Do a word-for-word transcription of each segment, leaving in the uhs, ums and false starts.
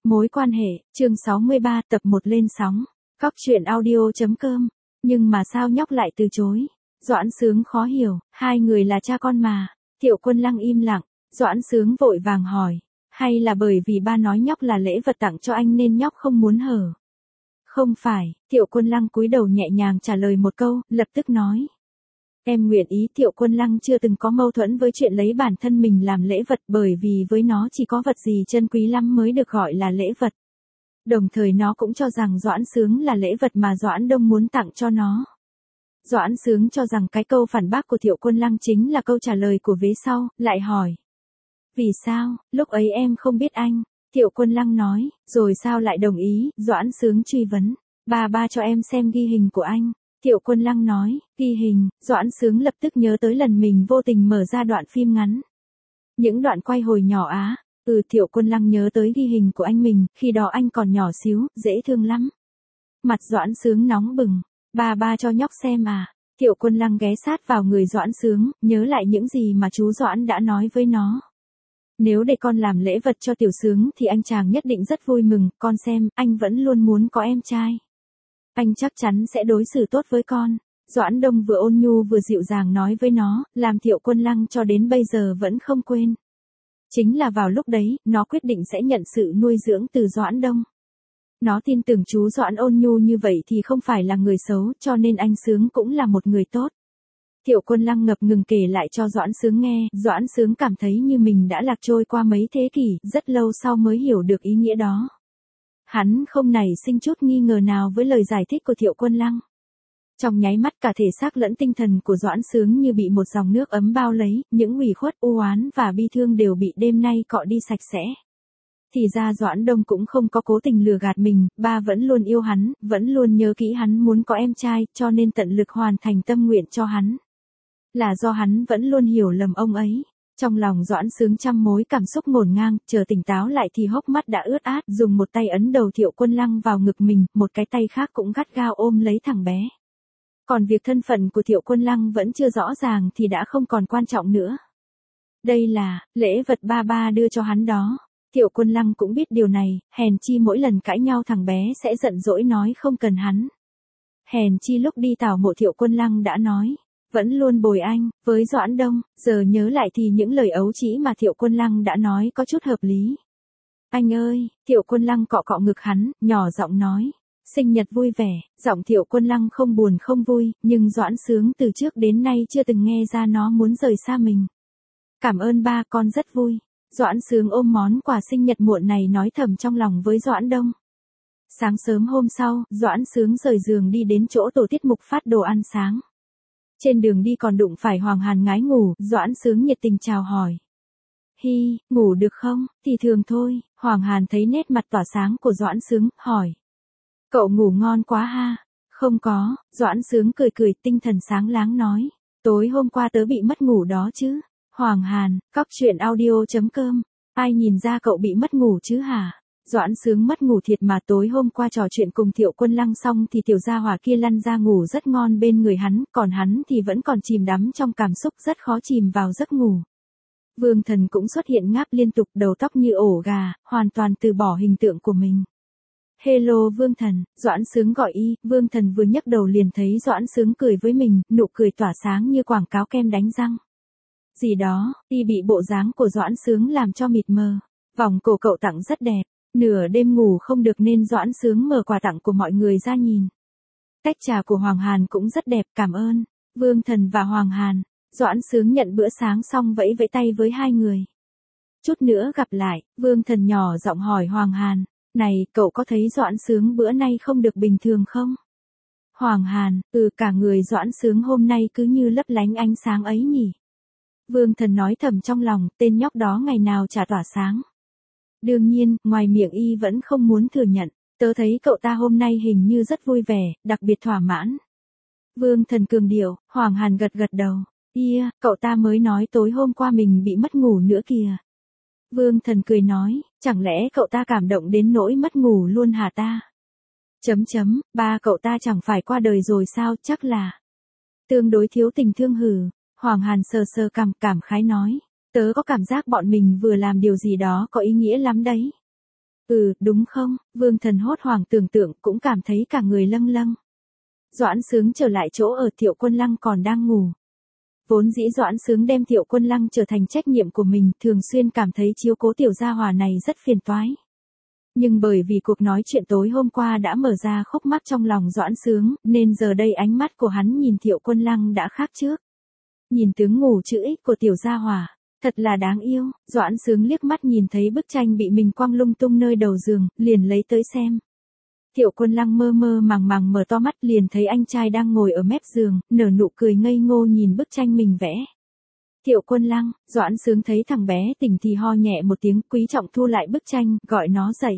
Mối quan hệ, chương sáu mươi ba tập một lên sóng. Cóc truyện audio.com. Nhưng mà sao nhóc lại từ chối? Doãn Sướng khó hiểu, hai người là cha con mà. Thiệu Quân Lăng im lặng, Doãn Sướng vội vàng hỏi. Hay là bởi vì ba nói nhóc là lễ vật tặng cho anh nên nhóc không muốn hở? Không phải, Thiệu Quân Lăng cúi đầu nhẹ nhàng trả lời một câu, lập tức nói. Em nguyện ý. Thiệu Quân Lăng chưa từng có mâu thuẫn với chuyện lấy bản thân mình làm lễ vật, bởi vì với nó chỉ có vật gì chân quý lắm mới được gọi là lễ vật. Đồng thời nó cũng cho rằng Doãn Sướng là lễ vật mà Doãn Đông muốn tặng cho nó. Doãn Sướng cho rằng cái câu phản bác của Thiệu Quân Lăng chính là câu trả lời của vế sau, lại hỏi. Vì sao, lúc ấy em không biết anh? Thiệu Quân Lăng nói, rồi sao lại đồng ý? Doãn Sướng truy vấn. Ba ba cho em xem ghi hình của anh. Thiệu Quân Lăng nói, ghi hình. Doãn Sướng lập tức nhớ tới lần mình vô tình mở ra đoạn phim ngắn. Những đoạn quay hồi nhỏ á. Ừ, Thiệu Quân Lăng nhớ tới ghi hình của anh mình, khi đó anh còn nhỏ xíu, dễ thương lắm. Mặt Doãn Sướng nóng bừng. Ba ba cho nhóc xem à. Thiệu Quân Lăng ghé sát vào người Doãn Sướng, nhớ lại những gì mà chú Doãn đã nói với nó. Nếu để con làm lễ vật cho Tiểu Sướng thì anh chàng nhất định rất vui mừng, con xem, anh vẫn luôn muốn có em trai. Anh chắc chắn sẽ đối xử tốt với con. Doãn Đông vừa ôn nhu vừa dịu dàng nói với nó, làm Thiệu Quân Lăng cho đến bây giờ vẫn không quên. Chính là vào lúc đấy, nó quyết định sẽ nhận sự nuôi dưỡng từ Doãn Đông. Nó tin tưởng chú Doãn ôn nhu như vậy thì không phải là người xấu, cho nên anh Sướng cũng là một người tốt. Thiệu Quân Lăng ngập ngừng kể lại cho Doãn Sướng nghe, Doãn Sướng cảm thấy như mình đã lạc trôi qua mấy thế kỷ, rất lâu sau mới hiểu được ý nghĩa đó. Hắn không nảy sinh chút nghi ngờ nào với lời giải thích của Thiệu Quân Lăng. Trong nháy mắt cả thể xác lẫn tinh thần của Doãn Sướng như bị một dòng nước ấm bao lấy, những ủy khuất, u oán và bi thương đều bị đêm nay cọ đi sạch sẽ. Thì ra Doãn Đông cũng không có cố tình lừa gạt mình, ba vẫn luôn yêu hắn, vẫn luôn nhớ kỹ hắn muốn có em trai, cho nên tận lực hoàn thành tâm nguyện cho hắn. Là do hắn vẫn luôn hiểu lầm ông ấy. Trong lòng Doãn Sướng trăm mối cảm xúc ngổn ngang, chờ tỉnh táo lại thì hốc mắt đã ướt át, dùng một tay ấn đầu Thiệu Quân Lăng vào ngực mình, một cái tay khác cũng gắt gao ôm lấy thằng bé. Còn việc thân phận của Thiệu Quân Lăng vẫn chưa rõ ràng thì đã không còn quan trọng nữa. Đây là lễ vật ba ba đưa cho hắn đó. Thiệu Quân Lăng cũng biết điều này, hèn chi mỗi lần cãi nhau thằng bé sẽ giận dỗi nói không cần hắn. Hèn chi lúc đi tảo mộ Thiệu Quân Lăng đã nói. Vẫn luôn bồi anh, với Doãn Đông, giờ nhớ lại thì những lời ấu trĩ mà Thiệu Quân Lăng đã nói có chút hợp lý. Anh ơi, Thiệu Quân Lăng cọ cọ ngực hắn, nhỏ giọng nói. Sinh nhật vui vẻ, giọng Thiệu Quân Lăng không buồn không vui, nhưng Doãn Sướng từ trước đến nay chưa từng nghe ra nó muốn rời xa mình. Cảm ơn ba, con rất vui. Doãn Sướng ôm món quà sinh nhật muộn này nói thầm trong lòng với Doãn Đông. Sáng sớm hôm sau, Doãn Sướng rời giường đi đến chỗ tổ tiết mục phát đồ ăn sáng. Trên đường đi còn đụng phải Hoàng Hàn ngái ngủ, Doãn Sướng nhiệt tình chào hỏi. Hi, ngủ được không? Thì thường thôi. Hoàng Hàn thấy nét mặt tỏa sáng của Doãn Sướng, hỏi. Cậu ngủ ngon quá ha? Không có. Doãn Sướng cười cười tinh thần sáng láng nói. Tối hôm qua tớ bị mất ngủ đó chứ. Hoàng Hàn, cóc truyện audio.com. Ai nhìn ra cậu bị mất ngủ chứ hả? Doãn Sướng mất ngủ thiệt mà, tối hôm qua trò chuyện cùng Thiệu Quân Lăng xong thì tiểu gia hỏa kia lăn ra ngủ rất ngon bên người hắn, còn hắn thì vẫn còn chìm đắm trong cảm xúc rất khó chìm vào giấc ngủ. Vương Thần cũng xuất hiện ngáp liên tục, đầu tóc như ổ gà, hoàn toàn từ bỏ hình tượng của mình. Hello Vương Thần, Doãn Sướng gọi y, Vương Thần vừa nhấc đầu liền thấy Doãn Sướng cười với mình, nụ cười tỏa sáng như quảng cáo kem đánh răng. Gì đó, y bị bộ dáng của Doãn Sướng làm cho mịt mờ. Vòng cổ cậu tặng rất đẹp. Nửa đêm ngủ không được nên Doãn Sướng mở quà tặng của mọi người ra nhìn. Tách trà của Hoàng Hàn cũng rất đẹp, cảm ơn. Vương Thần và Hoàng Hàn. Doãn Sướng nhận bữa sáng xong vẫy vẫy tay với hai người. Chút nữa gặp lại, Vương Thần nhỏ giọng hỏi Hoàng Hàn. Này, cậu có thấy Doãn Sướng bữa nay không được bình thường không? Hoàng Hàn, ừ, cả người Doãn Sướng hôm nay cứ như lấp lánh ánh sáng ấy nhỉ. Vương Thần nói thầm trong lòng, tên nhóc đó ngày nào chả tỏa sáng. Đương nhiên, ngoài miệng y vẫn không muốn thừa nhận, tớ thấy cậu ta hôm nay hình như rất vui vẻ, đặc biệt thỏa mãn. Vương Thần cường điệu, Hoàng Hàn gật gật đầu, ia, cậu ta mới nói tối hôm qua mình bị mất ngủ nữa kìa. Vương Thần cười nói, chẳng lẽ cậu ta cảm động đến nỗi mất ngủ luôn hả ta? Chấm chấm, ba cậu ta chẳng phải qua đời rồi sao, chắc là tương đối thiếu tình thương hử. Hoàng Hàn sờ sờ cằm cảm khái nói. Tớ có cảm giác bọn mình vừa làm điều gì đó có ý nghĩa lắm đấy. Ừ, đúng không? Vương Thần hốt hoảng tưởng tượng cũng cảm thấy cả người lâng lâng. Doãn Sướng trở lại chỗ ở, Thiệu Quân Lăng còn đang ngủ. Vốn dĩ Doãn Sướng đem Thiệu Quân Lăng trở thành trách nhiệm của mình, thường xuyên cảm thấy chiếu cố tiểu gia hỏa này rất phiền toái. Nhưng bởi vì cuộc nói chuyện tối hôm qua đã mở ra khúc mắc trong lòng Doãn Sướng, nên giờ đây ánh mắt của hắn nhìn Thiệu Quân Lăng đã khác trước. Nhìn tướng ngủ chữ X của tiểu gia hỏa, thật là đáng yêu. Doãn Sướng liếc mắt nhìn thấy bức tranh bị mình quăng lung tung nơi đầu giường, liền lấy tới xem. Thiệu Quân Lăng mơ mơ màng màng mở to mắt, liền thấy anh trai đang ngồi ở mép giường, nở nụ cười ngây ngô nhìn bức tranh mình vẽ. Thiệu Quân Lăng, Doãn Sướng thấy thằng bé tỉnh thì ho nhẹ một tiếng, quý trọng thu lại bức tranh, gọi nó dậy.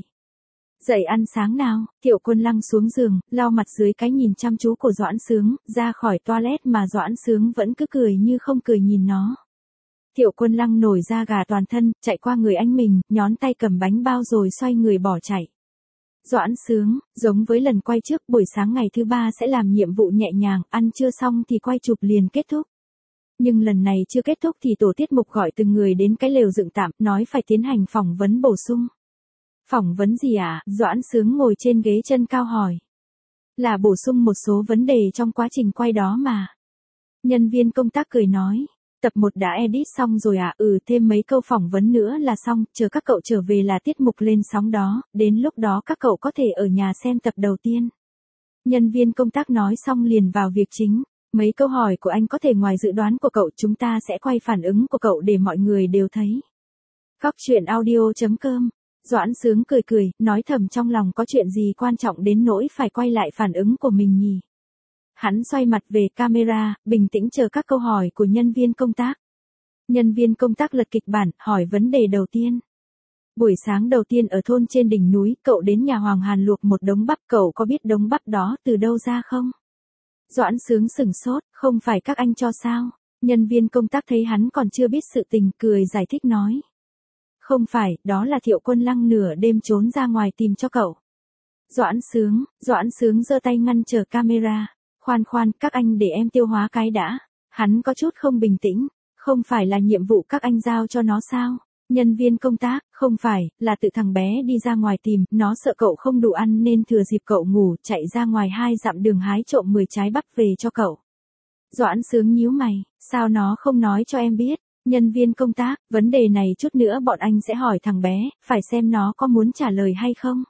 Dậy ăn sáng nào. Thiệu Quân Lăng xuống giường, lau mặt dưới cái nhìn chăm chú của Doãn Sướng, ra khỏi toilet mà Doãn Sướng vẫn cứ cười như không cười nhìn nó. Thiệu Quân Lăng nổi da gà toàn thân, chạy qua người anh mình, nhón tay cầm bánh bao rồi xoay người bỏ chạy. Doãn Sướng, giống với lần quay trước, buổi sáng ngày thứ ba sẽ làm nhiệm vụ nhẹ nhàng, ăn trưa xong thì quay chụp liền kết thúc. Nhưng lần này chưa kết thúc thì tổ tiết mục gọi từng người đến cái lều dựng tạm, nói phải tiến hành phỏng vấn bổ sung. Phỏng vấn gì à? Doãn Sướng ngồi trên ghế chân cao hỏi. Là bổ sung một số vấn đề trong quá trình quay đó mà. Nhân viên công tác cười nói. Tập một đã edit xong rồi à? Ừ, thêm mấy câu phỏng vấn nữa là xong, chờ các cậu trở về là tiết mục lên sóng đó, đến lúc đó các cậu có thể ở nhà xem tập đầu tiên. Nhân viên công tác nói xong liền vào việc chính. Mấy câu hỏi của anh có thể ngoài dự đoán của cậu, chúng ta sẽ quay phản ứng của cậu để mọi người đều thấy. Góc truyện audio chấm com. Doãn Sướng cười cười, nói thầm trong lòng có chuyện gì quan trọng đến nỗi phải quay lại phản ứng của mình nhỉ. Hắn xoay mặt về camera, bình tĩnh chờ các câu hỏi của nhân viên công tác. Nhân viên công tác lật kịch bản, hỏi vấn đề đầu tiên. Buổi sáng đầu tiên ở thôn trên đỉnh núi, cậu đến nhà Hoàng Hàn luộc một đống bắp, cậu có biết đống bắp đó từ đâu ra không? Doãn Sướng sửng sốt, không phải các anh cho sao? Nhân viên công tác thấy hắn còn chưa biết sự tình, cười giải thích nói. Không phải, đó là Thiệu Quân Lăng nửa đêm trốn ra ngoài tìm cho cậu. Doãn Sướng, Doãn Sướng giơ tay ngăn trở camera. Khoan khoan, các anh để em tiêu hóa cái đã. Hắn có chút không bình tĩnh. Không phải là nhiệm vụ các anh giao cho nó sao? Nhân viên công tác, không phải, là tự thằng bé đi ra ngoài tìm, nó sợ cậu không đủ ăn nên thừa dịp cậu ngủ, chạy ra ngoài hai dặm đường hái trộm mười trái bắp về cho cậu. Doãn Sướng nhíu mày, sao nó không nói cho em biết? Nhân viên công tác, vấn đề này chút nữa bọn anh sẽ hỏi thằng bé, phải xem nó có muốn trả lời hay không.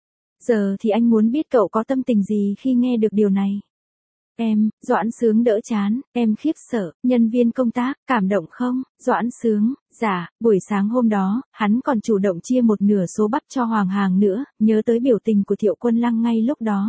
Giờ thì anh muốn biết cậu có tâm tình gì khi nghe được điều này. Em, Doãn Sướng đỡ chán, em khiếp sợ. Nhân viên công tác, cảm động không? Doãn Sướng, dạ, buổi sáng hôm đó, hắn còn chủ động chia một nửa số bắp cho Hoàng Hàng nữa, nhớ tới biểu tình của Thiệu Quân Lăng ngay lúc đó.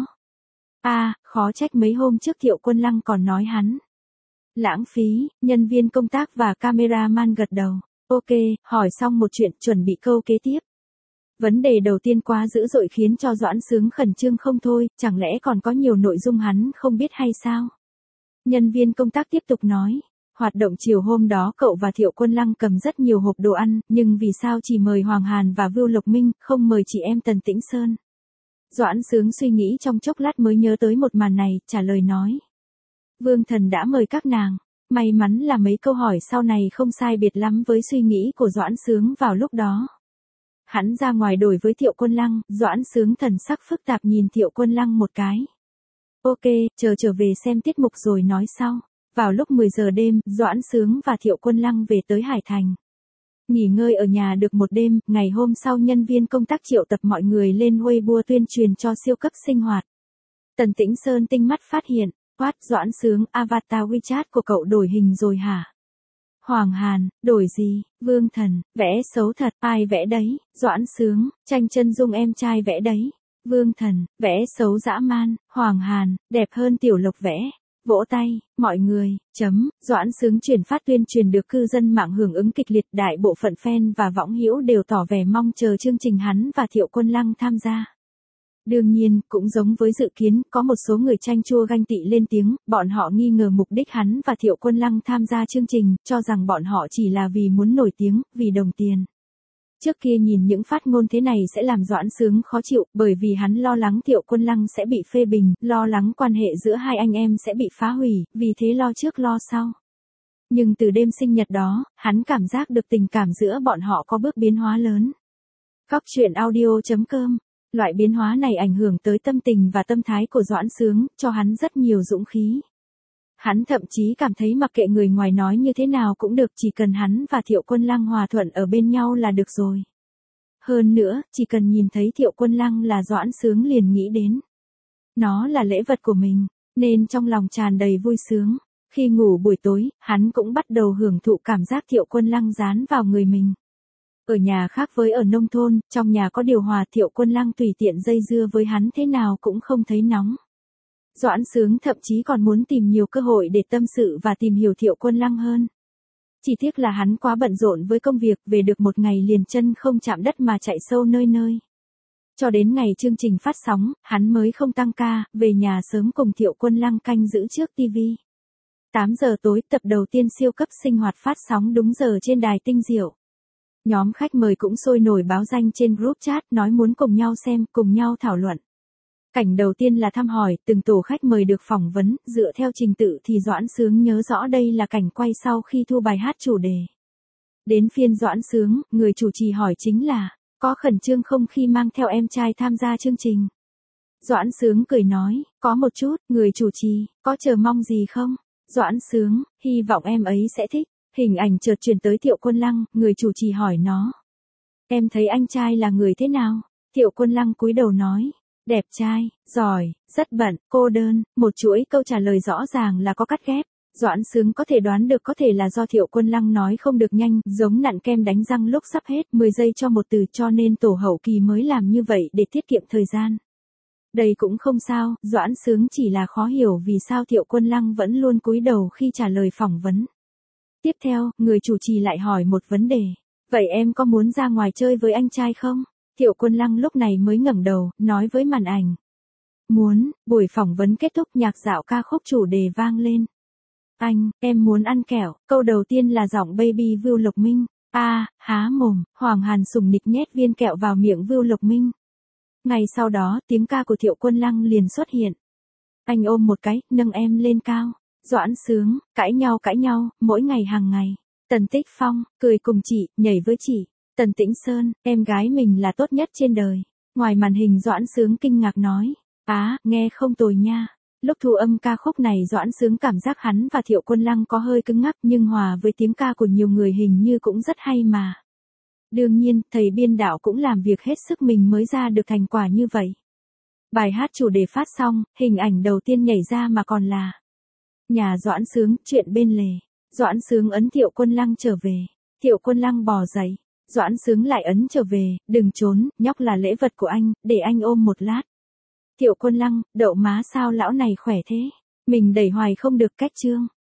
À, khó trách mấy hôm trước Thiệu Quân Lăng còn nói hắn. Lãng phí. Nhân viên công tác và cameraman gật đầu. Ok, hỏi xong một chuyện, chuẩn bị câu kế tiếp. Vấn đề đầu tiên quá dữ dội khiến cho Doãn Sướng khẩn trương không thôi, chẳng lẽ còn có nhiều nội dung hắn không biết hay sao? Nhân viên công tác tiếp tục nói. Hoạt động chiều hôm đó cậu và Thiệu Quân Lăng cầm rất nhiều hộp đồ ăn, nhưng vì sao chỉ mời Hoàng Hàn và Vưu Lộc Minh, không mời chị em Tần Tĩnh Sơn? Doãn Sướng suy nghĩ trong chốc lát mới nhớ tới một màn này, trả lời nói. Vương Thần đã mời các nàng. May mắn là mấy câu hỏi sau này không sai biệt lắm với suy nghĩ của Doãn Sướng vào lúc đó. Hắn ra ngoài đổi với Thiệu Quân Lăng, Doãn Sướng thần sắc phức tạp nhìn Thiệu Quân Lăng một cái. Ok, chờ trở về xem tiết mục rồi nói sau. Vào lúc mười giờ đêm, Doãn Sướng và Thiệu Quân Lăng về tới Hải Thành. Nghỉ ngơi ở nhà được một đêm, ngày hôm sau nhân viên công tác triệu tập mọi người lên Weibo tuyên truyền cho siêu cấp sinh hoạt. Tần Tĩnh Sơn tinh mắt phát hiện, quát Doãn Sướng, avatar WeChat của cậu đổi hình rồi hả? Hoàng Hàn, đổi gì? Vương Thần, vẽ xấu thật, ai vẽ đấy? Doãn Sướng, tranh chân dung em trai vẽ đấy. Vương Thần, vẽ xấu dã man. Hoàng Hàn, đẹp hơn Tiểu Lộc vẽ. Vỗ tay, mọi người, chấm, Doãn Sướng truyền phát tuyên truyền được cư dân mạng hưởng ứng kịch liệt, đại bộ phận fan và võng hữu đều tỏ vẻ mong chờ chương trình hắn và Thiệu Quân Lăng tham gia. Đương nhiên, cũng giống với dự kiến, có một số người chanh chua ganh tị lên tiếng, bọn họ nghi ngờ mục đích hắn và Thiệu Quân Lăng tham gia chương trình, cho rằng bọn họ chỉ là vì muốn nổi tiếng, vì đồng tiền. Trước kia nhìn những phát ngôn thế này sẽ làm Doãn Sướng khó chịu, bởi vì hắn lo lắng Thiệu Quân Lăng sẽ bị phê bình, lo lắng quan hệ giữa hai anh em sẽ bị phá hủy, vì thế lo trước lo sau. Nhưng từ đêm sinh nhật đó, hắn cảm giác được tình cảm giữa bọn họ có bước biến hóa lớn. Cóc truyện audio chấm com. Loại biến hóa này ảnh hưởng tới tâm tình và tâm thái của Doãn Sướng, cho hắn rất nhiều dũng khí. Hắn thậm chí cảm thấy mặc kệ người ngoài nói như thế nào cũng được, chỉ cần hắn và Thiệu Quân Lăng hòa thuận ở bên nhau là được rồi. Hơn nữa, chỉ cần nhìn thấy Thiệu Quân Lăng là Doãn Sướng liền nghĩ đến. Nó là lễ vật của mình, nên trong lòng tràn đầy vui sướng. Khi ngủ buổi tối, hắn cũng bắt đầu hưởng thụ cảm giác Thiệu Quân Lăng dán vào người mình. Ở nhà khác với ở nông thôn, trong nhà có điều hòa, Thiệu Quân Lăng tùy tiện dây dưa với hắn thế nào cũng không thấy nóng. Doãn Sướng thậm chí còn muốn tìm nhiều cơ hội để tâm sự và tìm hiểu Thiệu Quân Lăng hơn. Chỉ tiếc là hắn quá bận rộn với công việc, về được một ngày liền chân không chạm đất mà chạy sâu nơi nơi. Cho đến ngày chương trình phát sóng, hắn mới không tăng ca, về nhà sớm cùng Thiệu Quân Lăng canh giữ trước tivi. tám giờ tối, tập đầu tiên siêu cấp sinh hoạt phát sóng đúng giờ trên đài Tinh Diệu. Nhóm khách mời cũng sôi nổi báo danh trên group chat, nói muốn cùng nhau xem, cùng nhau thảo luận. Cảnh đầu tiên là thăm hỏi, từng tổ khách mời được phỏng vấn, dựa theo trình tự thì Doãn Sướng nhớ rõ đây là cảnh quay sau khi thu bài hát chủ đề. Đến phiên Doãn Sướng, người chủ trì hỏi chính là, có khẩn trương không khi mang theo em trai tham gia chương trình? Doãn Sướng cười nói, có một chút. Người chủ trì, có chờ mong gì không? Doãn Sướng, hy vọng em ấy sẽ thích. Hình ảnh chợt truyền tới Thiệu Quân Lăng, người chủ trì hỏi nó. Em thấy anh trai là người thế nào? Thiệu Quân Lăng cúi đầu nói. Đẹp trai, giỏi, rất bận, cô đơn, một chuỗi câu trả lời rõ ràng là có cắt ghép. Doãn Sướng có thể đoán được có thể là do Thiệu Quân Lăng nói không được nhanh, giống nặn kem đánh răng lúc sắp hết mười giây cho một từ, cho nên tổ hậu kỳ mới làm như vậy để tiết kiệm thời gian. Đây cũng không sao, Doãn Sướng chỉ là khó hiểu vì sao Thiệu Quân Lăng vẫn luôn cúi đầu khi trả lời phỏng vấn. Tiếp theo, người chủ trì lại hỏi một vấn đề. Vậy em có muốn ra ngoài chơi với anh trai không? Thiệu Quân Lăng lúc này mới ngẩng đầu, nói với màn ảnh. Muốn. Buổi phỏng vấn kết thúc, nhạc dạo ca khúc chủ đề vang lên. Anh, em muốn ăn kẹo. Câu đầu tiên là giọng Baby Vưu Lộc Minh. A, à, há mồm, Hoàng Hàn sùng nịch nhét viên kẹo vào miệng Vưu Lộc Minh. Ngay sau đó, tiếng ca của Thiệu Quân Lăng liền xuất hiện. Anh ôm một cái, nâng em lên cao. Doãn Sướng, cãi nhau cãi nhau, mỗi ngày hàng ngày. Tần Tích Phong, cười cùng chị, nhảy với chị. Tần Tĩnh Sơn, em gái mình là tốt nhất trên đời. Ngoài màn hình Doãn Sướng kinh ngạc nói. Á, à, nghe không tồi nha. Lúc thu âm ca khúc này Doãn Sướng cảm giác hắn và Thiệu Quân Lăng có hơi cứng ngắc, nhưng hòa với tiếng ca của nhiều người hình như cũng rất hay mà. Đương nhiên, thầy biên đạo cũng làm việc hết sức mình mới ra được thành quả như vậy. Bài hát chủ đề phát xong, hình ảnh đầu tiên nhảy ra mà còn là nhà Doãn Sướng, chuyện bên lề. Doãn Sướng ấn Thiệu Quân Lăng trở về. Thiệu Quân Lăng bò dậy. Doãn Sướng lại ấn trở về, đừng trốn, nhóc là lễ vật của anh, để anh ôm một lát. Thiệu Quân Lăng, đậu má sao lão này khỏe thế? Mình đẩy hoài không được, cách chương.